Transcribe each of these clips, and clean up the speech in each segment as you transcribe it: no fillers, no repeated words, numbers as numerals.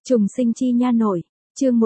Trùng sinh chi nha nội, chương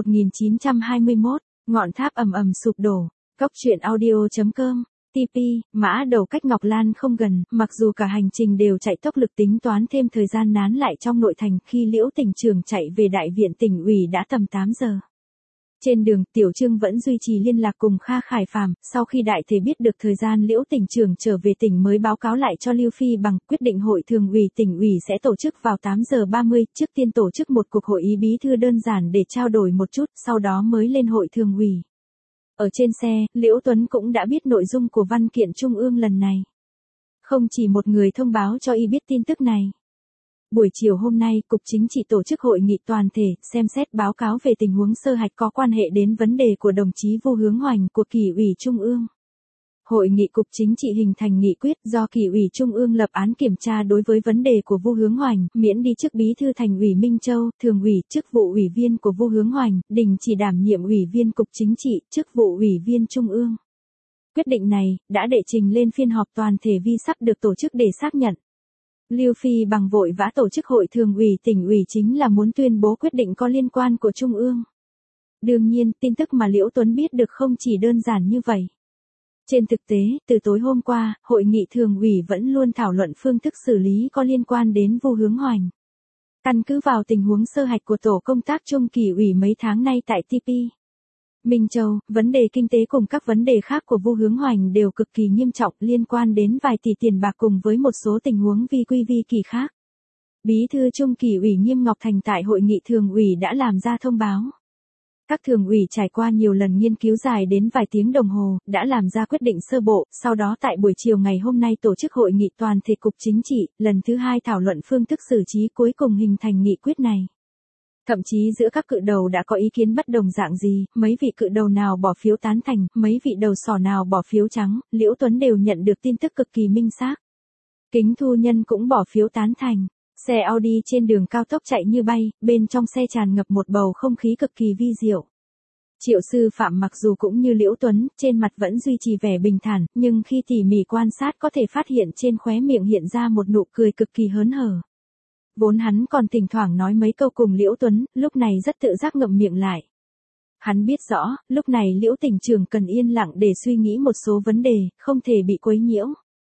1921, ngọn tháp ầm ầm sụp đổ, Cóc truyện audio.com, TP, Mã Đầu cách Ngọc Lan không gần, mặc dù cả hành trình đều chạy tốc lực tính toán thêm thời gian nán lại trong nội thành, khi Liễu Tỉnh Trường chạy về đại viện tỉnh ủy đã tầm 8 giờ. Trên đường, Tiểu Trương vẫn duy trì liên lạc cùng Kha Khải Phàm, sau khi đại thể biết được thời gian Liễu Tỉnh Trường trở về tỉnh mới báo cáo lại cho Lưu Phi Bằng, quyết định hội thường ủy tỉnh ủy sẽ tổ chức vào 8 giờ 30, trước tiên tổ chức một cuộc hội ý bí thư đơn giản để trao đổi một chút, sau đó mới lên hội thường ủy. Ở trên xe, Liễu Tuấn cũng đã biết nội dung của văn kiện trung ương lần này. Không chỉ một người thông báo cho y biết tin tức này. Buổi chiều hôm nay, Cục Chính trị tổ chức hội nghị toàn thể, xem xét báo cáo về tình huống sơ hạch có quan hệ đến vấn đề của đồng chí Vu Hướng Hoành của Kỷ ủy Trung ương. Hội nghị Cục Chính trị hình thành nghị quyết do Kỷ ủy Trung ương lập án kiểm tra đối với vấn đề của Vu Hướng Hoành, miễn đi chức bí thư Thành ủy Minh Châu, thường ủy, chức vụ ủy viên của Vu Hướng Hoành, đình chỉ đảm nhiệm ủy viên Cục Chính trị, chức vụ ủy viên Trung ương. Quyết định này đã đệ trình lên phiên họp toàn thể vi sắp được tổ chức để xác nhận. Lưu Phi Bằng vội vã tổ chức hội thường ủy tỉnh ủy chính là muốn tuyên bố quyết định có liên quan của Trung ương. Đương nhiên, tin tức mà Liễu Tuấn biết được không chỉ đơn giản như vậy. Trên thực tế, từ tối hôm qua, hội nghị thường ủy vẫn luôn thảo luận phương thức xử lý có liên quan đến Vu Hướng Hoành. Căn cứ vào tình huống sơ hạch của tổ công tác chung Kỷ ủy mấy tháng nay tại TP Minh Châu, vấn đề kinh tế cùng các vấn đề khác của Vu Hướng Hoành đều cực kỳ nghiêm trọng liên quan đến vài tỷ tiền bạc cùng với một số tình huống vi quy vi kỳ khác. Bí thư Trung Kỷ ủy Nghiêm Ngọc Thành tại hội nghị thường ủy đã làm ra thông báo. Các thường ủy trải qua nhiều lần nghiên cứu dài đến vài tiếng đồng hồ, đã làm ra quyết định sơ bộ, sau đó tại buổi chiều ngày hôm nay tổ chức hội nghị toàn thể Cục Chính trị, lần thứ 2 thảo luận phương thức xử trí cuối cùng hình thành nghị quyết này. Thậm chí giữa các cự đầu đã có ý kiến bất đồng dạng gì, mấy vị cự đầu nào bỏ phiếu tán thành, mấy vị đầu sỏ nào bỏ phiếu trắng, Liễu Tuấn đều nhận được tin tức cực kỳ minh xác. Kính Thu Nhân cũng bỏ phiếu tán thành. Xe Audi trên đường cao tốc chạy như bay, bên trong xe tràn ngập một bầu không khí cực kỳ vi diệu. Triệu Sư Phạm mặc dù cũng như Liễu Tuấn, trên mặt vẫn duy trì vẻ bình thản, nhưng khi tỉ mỉ quan sát có thể phát hiện trên khóe miệng hiện ra một nụ cười cực kỳ hớn hở. Vốn hắn còn thỉnh thoảng nói mấy câu cùng Liễu Tuấn, lúc này rất tự giác ngậm miệng lại. Hắn biết rõ, lúc này Liễu Tỉnh Trường cần yên lặng để suy nghĩ một số vấn đề, không thể bị quấy nhiễu.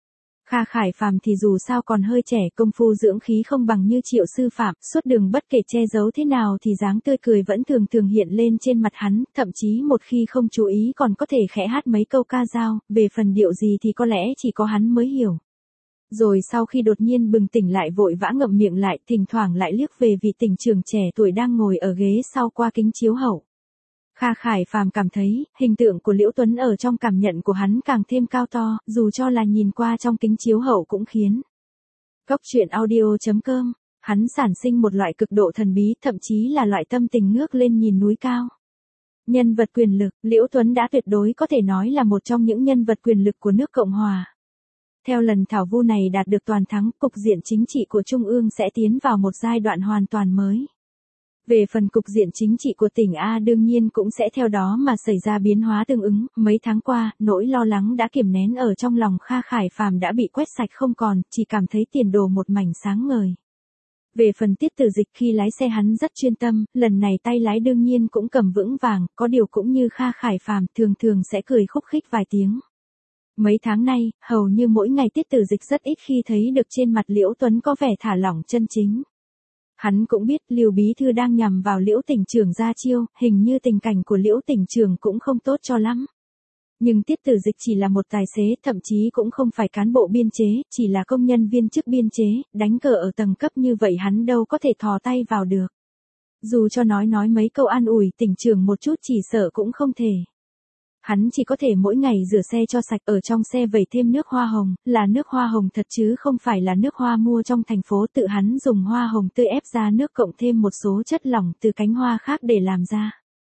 Kha Khải Phàm thì dù sao còn hơi trẻ, công phu dưỡng khí không bằng như Triệu Sư Phạm, suốt đường bất kể che giấu thế nào thì dáng tươi cười vẫn thường thường hiện lên trên mặt hắn, thậm chí một khi không chú ý còn có thể khẽ hát mấy câu ca dao, về phần điệu gì thì có lẽ chỉ có hắn mới hiểu. Rồi sau khi đột nhiên bừng tỉnh lại vội vã ngậm miệng lại, thỉnh thoảng lại liếc về vị tỉnh trưởng trẻ tuổi đang ngồi ở ghế sau qua kính chiếu hậu. Kha Khải Phàm cảm thấy, hình tượng của Liễu Tuấn ở trong cảm nhận của hắn càng thêm cao to, dù cho là nhìn qua trong kính chiếu hậu cũng khiến. Cóc truyện audio.com, hắn sản sinh một loại cực độ thần bí, thậm chí là loại tâm tình ngước lên nhìn núi cao. Nhân vật quyền lực, Liễu Tuấn đã tuyệt đối có thể nói là một trong những nhân vật quyền lực của nước Cộng Hòa. Theo lần thảo vu này đạt được toàn thắng, cục diện chính trị của Trung ương sẽ tiến vào một giai đoạn hoàn toàn mới. Về phần cục diện chính trị của tỉnh A đương nhiên cũng sẽ theo đó mà xảy ra biến hóa tương ứng, mấy tháng qua, nỗi lo lắng đã kiềm nén ở trong lòng Kha Khải Phàm đã bị quét sạch không còn, chỉ cảm thấy tiền đồ một mảnh sáng ngời. Về phần Tiết Tử Dịch khi lái xe hắn rất chuyên tâm, lần này tay lái đương nhiên cũng cầm vững vàng, có điều cũng như Kha Khải Phàm thường thường sẽ cười khúc khích vài tiếng. Mấy tháng nay, hầu như mỗi ngày Tiết Tử Dịch rất ít khi thấy được trên mặt Liễu Tuấn có vẻ thả lỏng chân chính. Hắn cũng biết Lưu bí thư đang nhằm vào Liễu Tỉnh Trường ra chiêu, hình như tình cảnh của Liễu Tỉnh Trường cũng không tốt cho lắm. Nhưng Tiết Tử Dịch chỉ là một tài xế, thậm chí cũng không phải cán bộ biên chế, chỉ là công nhân viên chức biên chế, đánh cờ ở tầng cấp như vậy hắn đâu có thể thò tay vào được. Dù cho nói mấy câu an ủi Tỉnh Trường một chút chỉ sợ cũng không thể. Hắn chỉ có thể mỗi ngày rửa xe cho sạch, ở trong xe vẩy thêm nước hoa hồng, là nước hoa hồng thật chứ không phải là nước hoa mua trong thành phố, tự hắn dùng hoa hồng tươi ép ra nước cộng thêm một số chất lỏng từ cánh hoa khác để làm ra.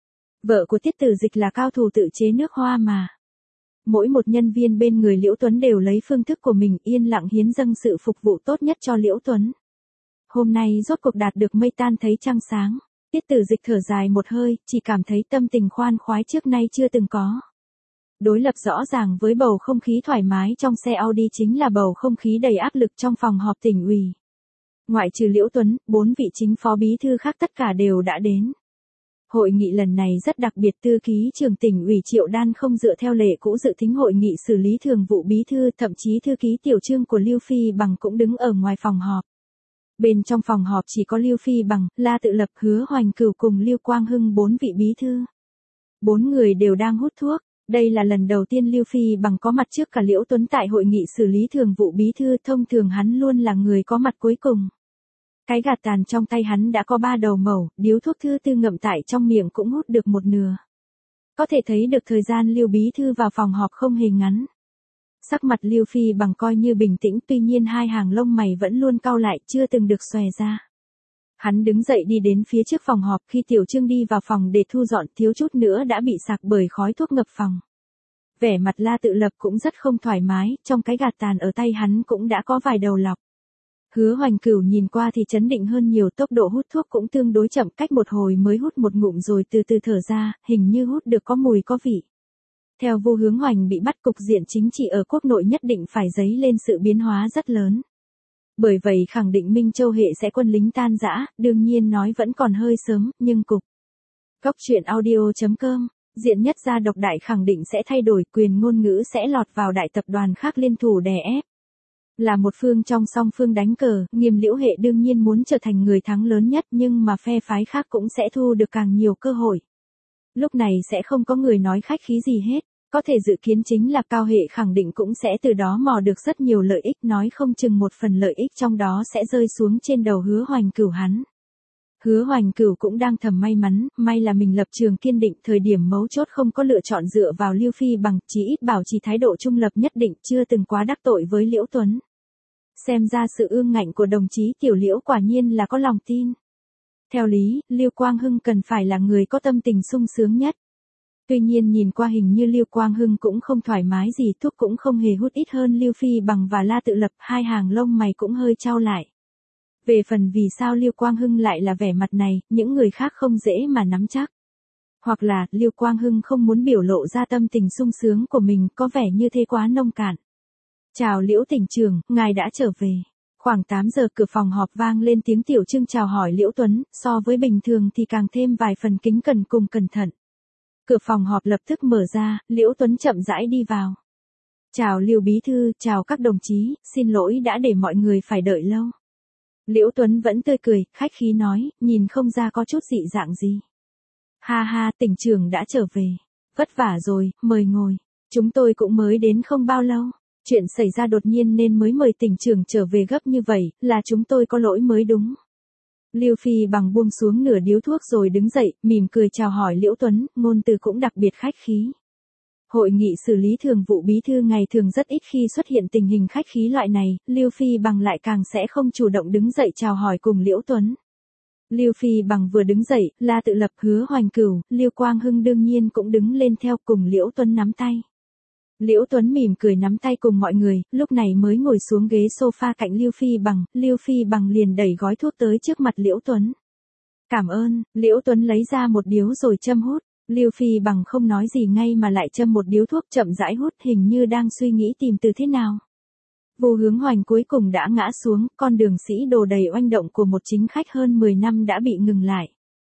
Vợ của Tiết Tử Dịch là cao thủ tự chế nước hoa mà. Mỗi một nhân viên bên người Liễu Tuấn đều lấy phương thức của mình yên lặng hiến dâng sự phục vụ tốt nhất cho Liễu Tuấn. Hôm nay rốt cuộc đạt được mây tan thấy trăng sáng. Tiết Tử Dịch thở dài một hơi, chỉ cảm thấy tâm tình khoan khoái trước nay chưa từng có. Đối lập rõ ràng với bầu không khí thoải mái trong xe Audi chính là bầu không khí đầy áp lực trong phòng họp tỉnh ủy. Ngoại trừ Liễu Tuấn, 4 vị chính phó bí thư khác tất cả đều đã đến. Hội nghị lần này rất đặc biệt, thư ký trưởng tỉnh ủy Triệu Đan không dựa theo lệ cũ dự thính hội nghị xử lý thường vụ bí thư, thậm chí thư ký tiểu trương của Lưu Phi Bằng cũng đứng ở ngoài phòng họp. Bên trong phòng họp chỉ có Lưu Phi Bằng, La Tự Lập, Hứa Hoành Cửu cùng Lưu Quang Hưng 4 vị bí thư. 4 người đều đang hút thuốc. Đây là lần đầu tiên Lưu Phi Bằng có mặt trước cả Liễu Tuấn tại hội nghị xử lý thường vụ bí thư, thông thường hắn luôn là người có mặt cuối cùng. Cái gạt tàn trong tay hắn đã có 3 đầu mẩu, điếu thuốc thứ tư ngậm tại trong miệng cũng hút được một nửa. Có thể thấy được thời gian Lưu bí thư vào phòng họp không hề ngắn. Sắc mặt Lưu Phi Bằng coi như bình tĩnh, tuy nhiên hai hàng lông mày vẫn luôn cau lại, chưa từng được xòe ra. Hắn đứng dậy đi đến phía trước phòng họp, khi Tiểu Trương đi vào phòng để thu dọn thiếu chút nữa đã bị sạc bởi khói thuốc ngập phòng. Vẻ mặt La Tự Lập cũng rất không thoải mái, trong cái gạt tàn ở tay hắn cũng đã có vài đầu lọc. Hứa Hoành Cửu nhìn qua thì chấn định hơn nhiều, tốc độ hút thuốc cũng tương đối chậm, cách một hồi mới hút một ngụm rồi từ từ thở ra, hình như hút được có mùi có vị. Theo Vu Hướng Hoành bị bắt, cục diện chính trị ở quốc nội nhất định phải dấy lên sự biến hóa rất lớn. Bởi vậy khẳng định Minh Châu hệ sẽ quân lính tan rã, đương nhiên nói vẫn còn hơi sớm, nhưng cục. Góc truyện audio.com, diện nhất gia độc đại khẳng định sẽ thay đổi, quyền ngôn ngữ sẽ lọt vào đại tập đoàn khác liên thủ đè ép. Là một phương trong song phương đánh cờ, Nghiêm Liễu hệ đương nhiên muốn trở thành người thắng lớn nhất, nhưng mà phe phái khác cũng sẽ thu được càng nhiều cơ hội. Lúc này sẽ không có người nói khách khí gì hết, có thể dự kiến chính là Cao hệ khẳng định cũng sẽ từ đó mò được rất nhiều lợi ích, nói không chừng một phần lợi ích trong đó sẽ rơi xuống trên đầu Hứa Hoành Cửu hắn. Hứa Hoành Cửu cũng đang thầm may mắn, may là mình lập trường kiên định, thời điểm mấu chốt không có lựa chọn dựa vào Lưu Phi Bằng, chỉ ít bảo trì thái độ trung lập nhất định, chưa từng quá đắc tội với Liễu Tuấn. Xem ra sự ương ngạnh của đồng chí Tiểu Liễu quả nhiên là có lòng tin. Theo lý, Lưu Quang Hưng cần phải là người có tâm tình sung sướng nhất. Tuy nhiên nhìn qua hình như Lưu Quang Hưng cũng không thoải mái gì, thuốc cũng không hề hút ít hơn Lưu Phi Bằng và La Tự Lập, hai hàng lông mày cũng hơi chau lại. Về phần vì sao Lưu Quang Hưng lại là vẻ mặt này, những người khác không dễ mà nắm chắc. Hoặc là, Lưu Quang Hưng không muốn biểu lộ ra tâm tình sung sướng của mình, có vẻ như thế quá nông cạn. Chào Liễu tỉnh trưởng, ngài đã trở về. Khoảng 8 giờ cửa phòng họp vang lên tiếng Tiểu Trương chào hỏi Liễu Tuấn, so với bình thường thì càng thêm vài phần kính cẩn cùng cẩn thận. Cửa phòng họp lập tức mở ra, Liễu Tuấn chậm rãi đi vào. Chào Lưu bí thư, chào các đồng chí, xin lỗi đã để mọi người phải đợi lâu. Liễu Tuấn vẫn tươi cười, khách khí nói, nhìn không ra có chút dị dạng gì. Ha ha, tỉnh trưởng đã trở về. Vất vả rồi, mời ngồi. Chúng tôi cũng mới đến không bao lâu. Chuyện xảy ra đột nhiên nên mới mời tỉnh trưởng trở về gấp như vậy, là chúng tôi có lỗi mới đúng. Lưu Phi Bằng buông xuống nửa điếu thuốc rồi đứng dậy, mỉm cười chào hỏi Liễu Tuấn, ngôn từ cũng đặc biệt khách khí. Hội nghị xử lý thường vụ bí thư ngày thường rất ít khi xuất hiện tình hình khách khí loại này, Lưu Phi Bằng lại càng sẽ không chủ động đứng dậy chào hỏi cùng Liễu Tuấn. Lưu Phi Bằng vừa đứng dậy, La Tự Lập, Hứa Hoành Cửu, Lưu Quang Hưng đương nhiên cũng đứng lên theo cùng Liễu Tuấn nắm tay. Liễu Tuấn mỉm cười nắm tay cùng mọi người, lúc này mới ngồi xuống ghế sofa cạnh Lưu Phi Bằng liền đẩy gói thuốc tới trước mặt Liễu Tuấn. Cảm ơn, Liễu Tuấn lấy ra một điếu rồi châm hút, Lưu Phi Bằng không nói gì ngay mà lại châm một điếu thuốc chậm rãi hút, hình như đang suy nghĩ tìm từ thế nào. Vu Hướng Hoành cuối cùng đã ngã xuống, con đường sĩ đồ đầy oanh động của một chính khách hơn 10 năm đã bị ngừng lại.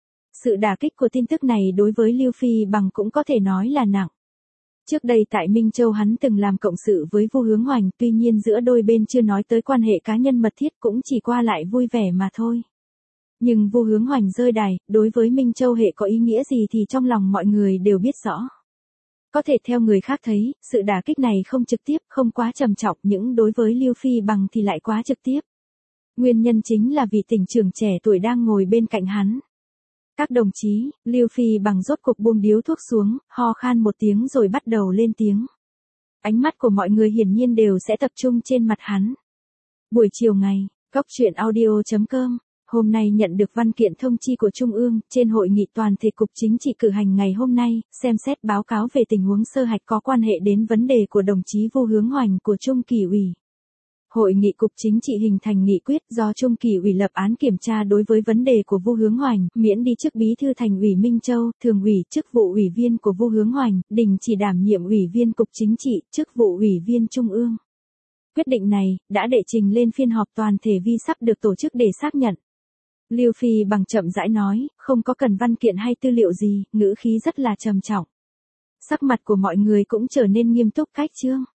Sự đả kích của tin tức này đối với Lưu Phi Bằng cũng có thể nói là nặng. Trước đây tại Minh Châu hắn từng làm cộng sự với Vu Hướng Hoành, tuy nhiên giữa đôi bên chưa nói tới quan hệ cá nhân mật thiết, cũng chỉ qua lại vui vẻ mà thôi. Nhưng Vu Hướng Hoành rơi đài, đối với Minh Châu hệ có ý nghĩa gì thì trong lòng mọi người đều biết rõ. Có thể theo người khác thấy, sự đả kích này không trực tiếp, không quá trầm trọng, nhưng đối với Lưu Phi Bằng thì lại quá trực tiếp. Nguyên nhân chính là vì tỉnh trưởng trẻ tuổi đang ngồi bên cạnh hắn. Các đồng chí, Lưu Phi Bằng rốt cục buông điếu thuốc xuống, ho khan một tiếng rồi bắt đầu lên tiếng. Ánh mắt của mọi người hiển nhiên đều sẽ tập trung trên mặt hắn. Buổi chiều ngày, góc truyện audio.com, hôm nay nhận được văn kiện thông chi của Trung ương, trên hội nghị toàn thể cục chính trị cử hành ngày hôm nay, xem xét báo cáo về tình huống sơ hạch có quan hệ đến vấn đề của đồng chí Vu Hướng Hoành của Trung Kỷ ủy. Hội nghị cục chính trị hình thành nghị quyết do Trung Kỷ ủy lập án kiểm tra đối với vấn đề của Vu Hướng Hoành, miễn đi chức bí thư thành ủy Minh Châu, thường ủy, chức vụ ủy viên của Vu Hướng Hoành, đình chỉ đảm nhiệm ủy viên cục chính trị, chức vụ ủy viên Trung ương. Quyết định này, đã đệ trình lên phiên họp toàn thể vi sắp được tổ chức để xác nhận. Lưu Phi bằng chậm rãi nói, không có cần văn kiện hay tư liệu gì, ngữ khí rất là trầm trọng. Sắc mặt của mọi người cũng trở nên nghiêm túc cách chương.